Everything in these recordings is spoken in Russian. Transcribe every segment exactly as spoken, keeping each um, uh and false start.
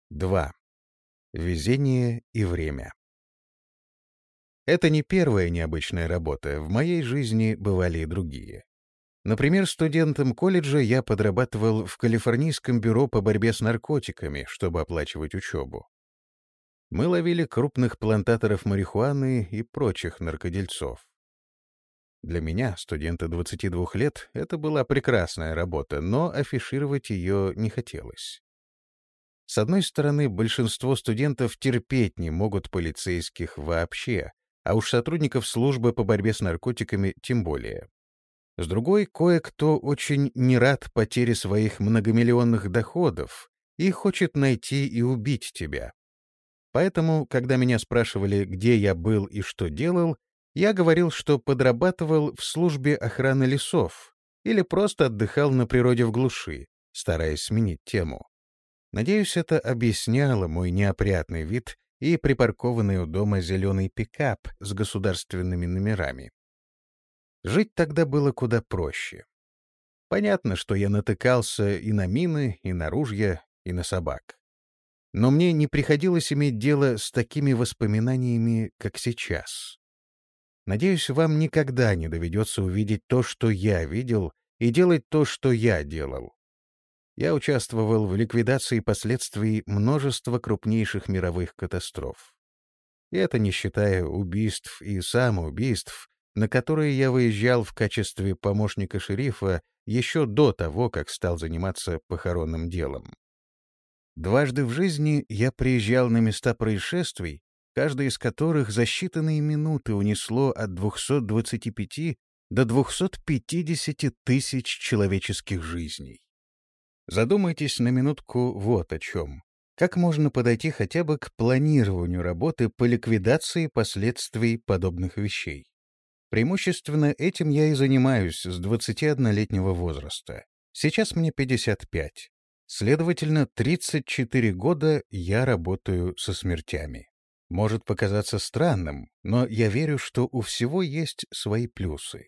два. Везение и время. Это не первая необычная работа, в моей жизни бывали и другие. Например, студентом колледжа я подрабатывал в Калифорнийском бюро по борьбе с наркотиками, чтобы оплачивать учебу. Мы ловили крупных плантаторов марихуаны и прочих наркодельцов. Для меня, студента двадцати двух лет, это была прекрасная работа, но афишировать ее не хотелось. С одной стороны, большинство студентов терпеть не могут полицейских вообще, а уж сотрудников службы по борьбе с наркотиками тем более. С другой, кое-кто очень не рад потере своих многомиллионных доходов и хочет найти и убить тебя. Поэтому, когда меня спрашивали, где я был и что делал, я говорил, что подрабатывал в службе охраны лесов или просто отдыхал на природе в глуши, стараясь сменить тему. Надеюсь, это объясняло мой неопрятный вид и припаркованный у дома зеленый пикап с государственными номерами. Жить тогда было куда проще. Понятно, что я натыкался и на мины, и на ружья, и на собак. Но мне не приходилось иметь дело с такими воспоминаниями, как сейчас. Надеюсь, вам никогда не доведется увидеть то, что я видел, и делать то, что я делал. Я участвовал в ликвидации последствий множества крупнейших мировых катастроф. И это не считая убийств и самоубийств, на которые я выезжал в качестве помощника шерифа еще до того, как стал заниматься похоронным делом. Дважды в жизни я приезжал на места происшествий, каждая из которых за считанные минуты унесло от двухсот двадцати пяти до двухсот пятидесяти тысяч человеческих жизней. Задумайтесь на минутку вот о чем. Как можно подойти хотя бы к планированию работы по ликвидации последствий подобных вещей? Преимущественно этим я и занимаюсь с двадцатиоднолетнего возраста. Сейчас мне пятьдесят пять. Следовательно, тридцать четыре года я работаю со смертями. Может показаться странным, но я верю, что у всего есть свои плюсы.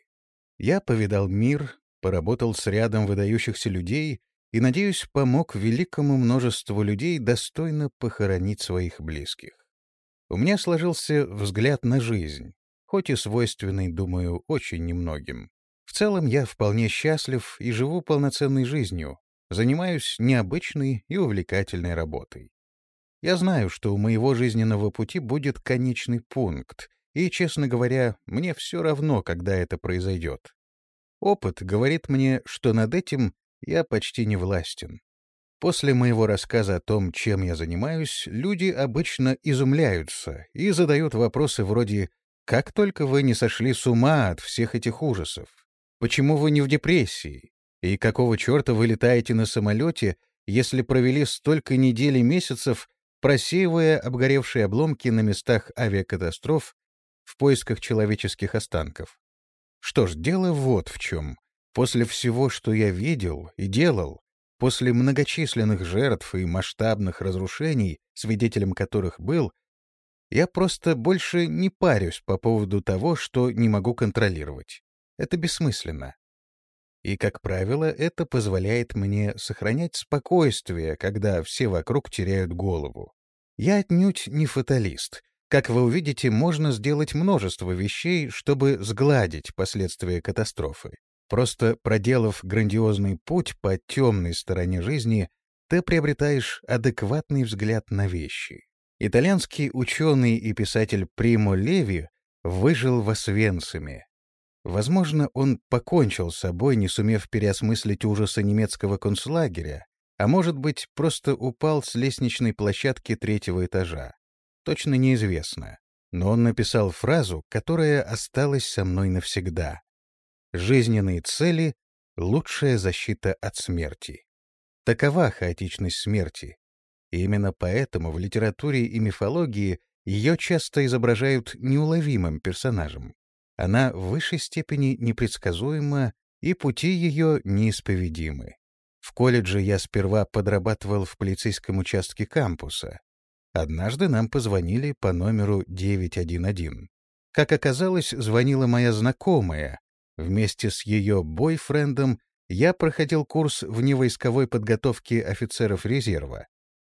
Я повидал мир, поработал с рядом выдающихся людей и, надеюсь, помог великому множеству людей достойно похоронить своих близких. У меня сложился взгляд на жизнь, хоть и свойственный, думаю, очень немногим. В целом я вполне счастлив и живу полноценной жизнью, занимаюсь необычной и увлекательной работой. Я знаю, что у моего жизненного пути будет конечный пункт, и, честно говоря, мне все равно, когда это произойдет. Опыт говорит мне, что над этим я почти не властен. После моего рассказа о том, чем я занимаюсь, люди обычно изумляются и задают вопросы вроде «Как только вы не сошли с ума от всех этих ужасов? Почему вы не в депрессии? И какого черта вы летаете на самолете, если провели столько недель и месяцев, просеивая обгоревшие обломки на местах авиакатастроф в поисках человеческих останков?» Что ж, дело вот в чем. После всего, что я видел и делал, после многочисленных жертв и масштабных разрушений, свидетелем которых был, я просто больше не парюсь по поводу того, что не могу контролировать. Это бессмысленно. И, как правило, это позволяет мне сохранять спокойствие, когда все вокруг теряют голову. Я отнюдь не фаталист. Как вы увидите, можно сделать множество вещей, чтобы сгладить последствия катастрофы. Просто проделав грандиозный путь по темной стороне жизни, ты приобретаешь адекватный взгляд на вещи. Итальянский ученый и писатель Примо Леви выжил в Освенциме. Возможно, он покончил с собой, не сумев переосмыслить ужасы немецкого концлагеря, а может быть, просто упал с лестничной площадки третьего этажа. Точно неизвестно. Но он написал фразу, которая осталась со мной навсегда. Жизненные цели — лучшая защита от смерти. Такова хаотичность смерти. И именно поэтому в литературе и мифологии ее часто изображают неуловимым персонажем. Она в высшей степени непредсказуема, и пути ее неисповедимы. В колледже я сперва подрабатывал в полицейском участке кампуса. Однажды нам позвонили по номеру девять один один. Как оказалось, звонила моя знакомая. Вместе с ее бойфрендом я проходил курс вневойсковой подготовки офицеров резерва.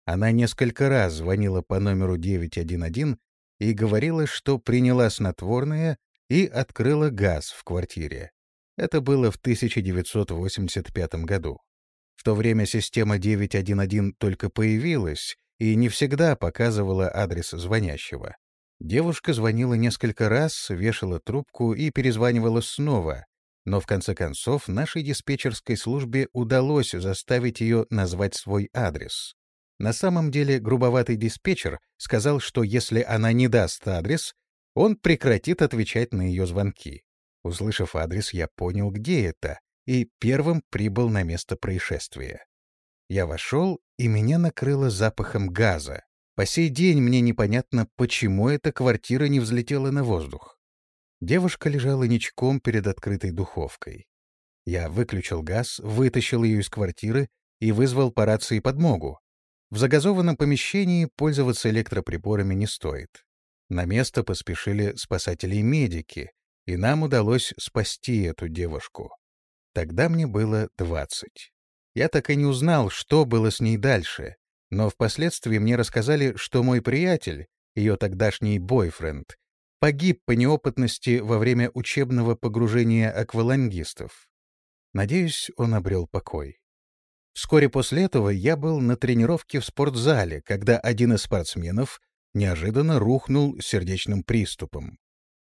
Она несколько раз звонила по номеру девять один один и говорила, что приняла снотворное и открыла газ в квартире. Это было в тысяча девятьсот восемьдесят пятом году. В то время система девять один один только появилась и не всегда показывала адрес звонящего. Девушка звонила несколько раз, вешала трубку и перезванивала снова, но в конце концов нашей диспетчерской службе удалось заставить ее назвать свой адрес. На самом деле грубоватый диспетчер сказал, что если она не даст адрес, он прекратит отвечать на ее звонки. Услышав адрес, я понял, где это, и первым прибыл на место происшествия. Я вошел, и меня накрыло запахом газа. По сей день мне непонятно, почему эта квартира не взлетела на воздух. Девушка лежала ничком перед открытой духовкой. Я выключил газ, вытащил ее из квартиры и вызвал по рации подмогу. В загазованном помещении пользоваться электроприборами не стоит. На место поспешили спасатели и медики, и нам удалось спасти эту девушку. Тогда мне было двадцать. Я так и не узнал, что было с ней дальше, но впоследствии мне рассказали, что мой приятель, ее тогдашний бойфренд, погиб по неопытности во время учебного погружения аквалангистов. Надеюсь, он обрел покой. Вскоре после этого я был на тренировке в спортзале, когда один из спортсменов неожиданно рухнул сердечным приступом.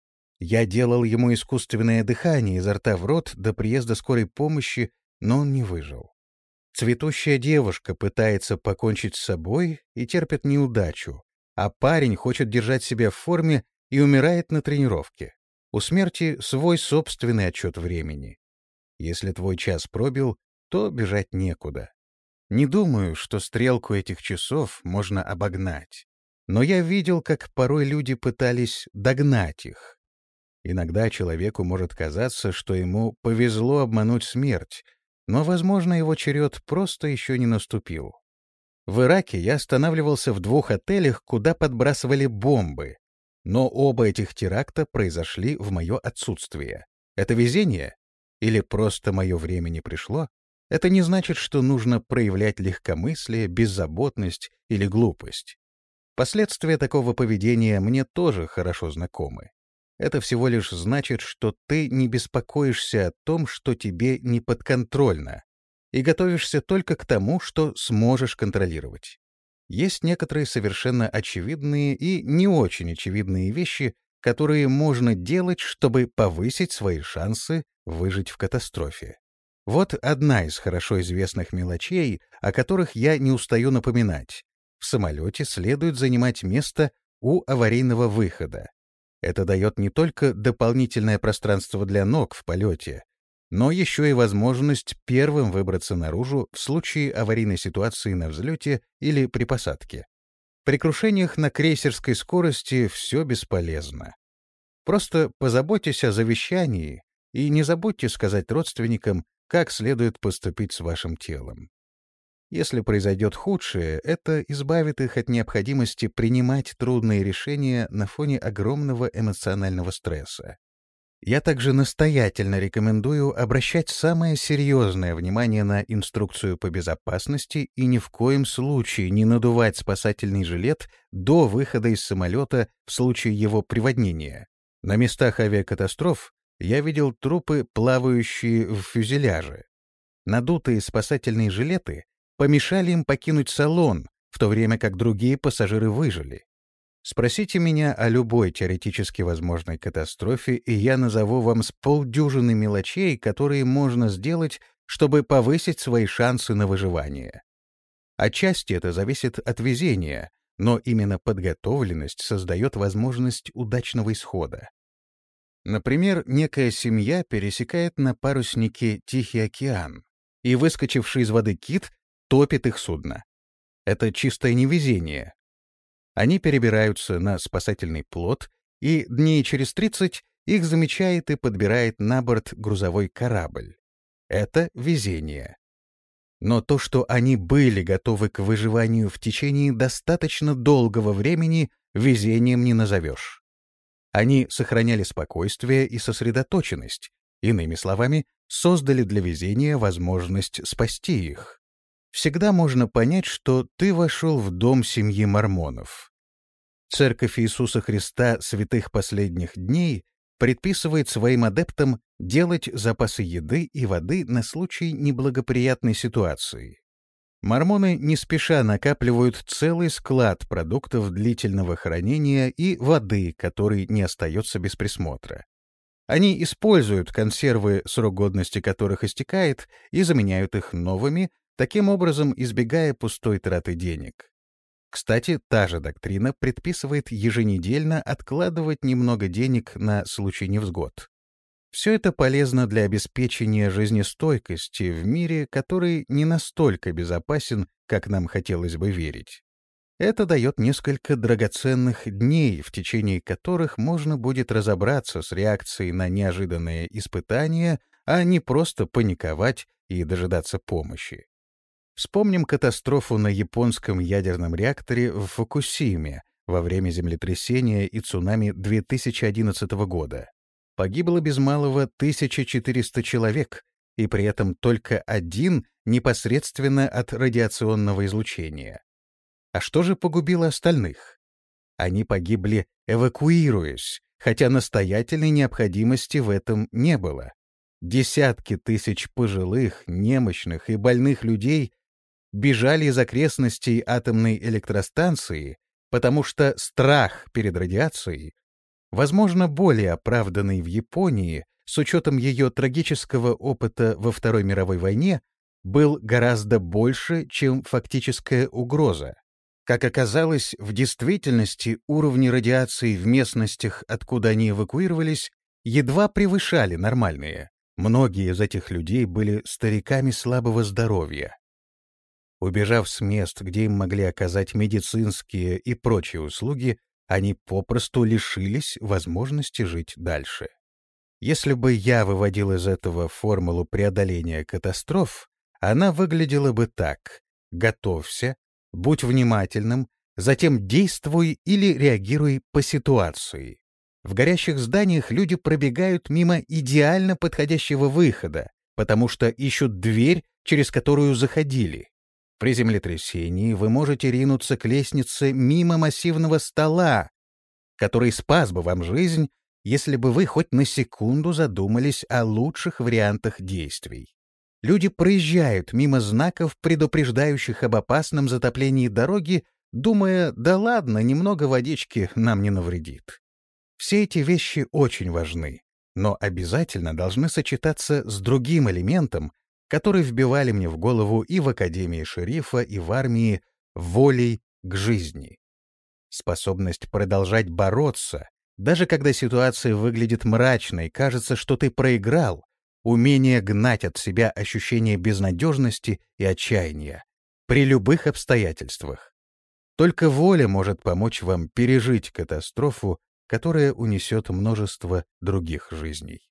Я делал ему искусственное дыхание изо рта в рот до приезда скорой помощи, но он не выжил. Цветущая девушка пытается покончить с собой и терпит неудачу, а парень хочет держать себя в форме и умирает на тренировке. У смерти свой собственный отчет времени. Если твой час пробил, то бежать некуда. Не думаю, что стрелку этих часов можно обогнать. Но я видел, как порой люди пытались догнать их. Иногда человеку может казаться, что ему повезло обмануть смерть, но, возможно, его черед просто еще не наступил. В Ираке я останавливался в двух отелях, куда подбрасывали бомбы, но оба этих теракта произошли в мое отсутствие. Это везение? Или просто мое время не пришло? Это не значит, что нужно проявлять легкомыслие, беззаботность или глупость. Последствия такого поведения мне тоже хорошо знакомы. Это всего лишь значит, что ты не беспокоишься о том, что тебе не подконтрольно, и готовишься только к тому, что сможешь контролировать. Есть некоторые совершенно очевидные и не очень очевидные вещи, которые можно делать, чтобы повысить свои шансы выжить в катастрофе. Вот одна из хорошо известных мелочей, о которых я не устаю напоминать. В самолете следует занимать место у аварийного выхода. Это дает не только дополнительное пространство для ног в полете, но еще и возможность первым выбраться наружу в случае аварийной ситуации на взлете или при посадке. При крушениях на крейсерской скорости все бесполезно. Просто позаботьтесь о завещании и не забудьте сказать родственникам, как следует поступить с вашим телом. Если произойдет худшее, это избавит их от необходимости принимать трудные решения на фоне огромного эмоционального стресса. Я также настоятельно рекомендую обращать самое серьезное внимание на инструкцию по безопасности и ни в коем случае не надувать спасательный жилет до выхода из самолета в случае его приводнения. На местах авиакатастроф я видел трупы, плавающие в фюзеляже. Надутые спасательные жилеты помешали им покинуть салон, в то время как другие пассажиры выжили. Спросите меня о любой теоретически возможной катастрофе, и я назову вам с полдюжины мелочей, которые можно сделать, чтобы повысить свои шансы на выживание. Отчасти это зависит от везения, но именно подготовленность создает возможность удачного исхода. Например, некая семья пересекает на паруснике Тихий океан, и выскочивший из воды кит топит их судно. Это чистое невезение. Они перебираются на спасательный плот, и дней через тридцать их замечает и подбирает на борт грузовой корабль. Это везение. Но то, что они были готовы к выживанию в течение достаточно долгого времени, везением не назовешь. Они сохраняли спокойствие и сосредоточенность, иными словами, создали для везения возможность спасти их. всегда можно понять, что ты вошел в дом семьи мормонов. Церковь Иисуса Христа святых последних дней предписывает своим адептам делать запасы еды и воды на случай неблагоприятной ситуации. Мормоны не спеша накапливают целый склад продуктов длительного хранения и воды, который не остается без присмотра. Они используют консервы, срок годности которых истекает, и заменяют их новыми, таким образом избегая пустой траты денег. Кстати, та же доктрина предписывает еженедельно откладывать немного денег на случай невзгод. Все это полезно для обеспечения жизнестойкости в мире, который не настолько безопасен, как нам хотелось бы верить. Это дает несколько драгоценных дней, в течение которых можно будет разобраться с реакцией на неожиданные испытания, а не просто паниковать и дожидаться помощи. Вспомним катастрофу на японском ядерном реакторе в Фукусиме во время землетрясения и цунами две тысячи одиннадцатого года. Погибло без малого тысяча четыреста человек, и при этом только один непосредственно от радиационного излучения. А что же погубило остальных? Они погибли, эвакуируясь, хотя настоятельной необходимости в этом не было. Десятки тысяч пожилых, немощных и больных людей бежали из окрестностей атомной электростанции, потому что страх перед радиацией, возможно, более оправданный в Японии, с учетом ее трагического опыта во Второй мировой войне, был гораздо больше, чем фактическая угроза. Как оказалось, в действительности уровни радиации в местностях, откуда они эвакуировались, едва превышали нормальные. Многие из этих людей были стариками слабого здоровья. Убежав с мест, где им могли оказать медицинские и прочие услуги, они попросту лишились возможности жить дальше. Если бы я выводил из этого формулу преодоления катастроф, она выглядела бы так: готовься, будь внимательным, затем действуй или реагируй по ситуации. В горящих зданиях люди пробегают мимо идеально подходящего выхода, потому что ищут дверь, через которую заходили. При землетрясении вы можете ринуться к лестнице мимо массивного стола, который спас бы вам жизнь, если бы вы хоть на секунду задумались о лучших вариантах действий. Люди проезжают мимо знаков, предупреждающих об опасном затоплении дороги, думая: да ладно, немного водички нам не навредит. Все эти вещи очень важны, но обязательно должны сочетаться с другим элементом, который вбивали мне в голову и в Академии шерифа, и в армии: волей к жизни. Способность продолжать бороться, даже когда ситуация выглядит мрачной, кажется, что ты проиграл, умение гнать от себя ощущение безнадежности и отчаяния при любых обстоятельствах. Только воля может помочь вам пережить катастрофу, которая унесет множество других жизней.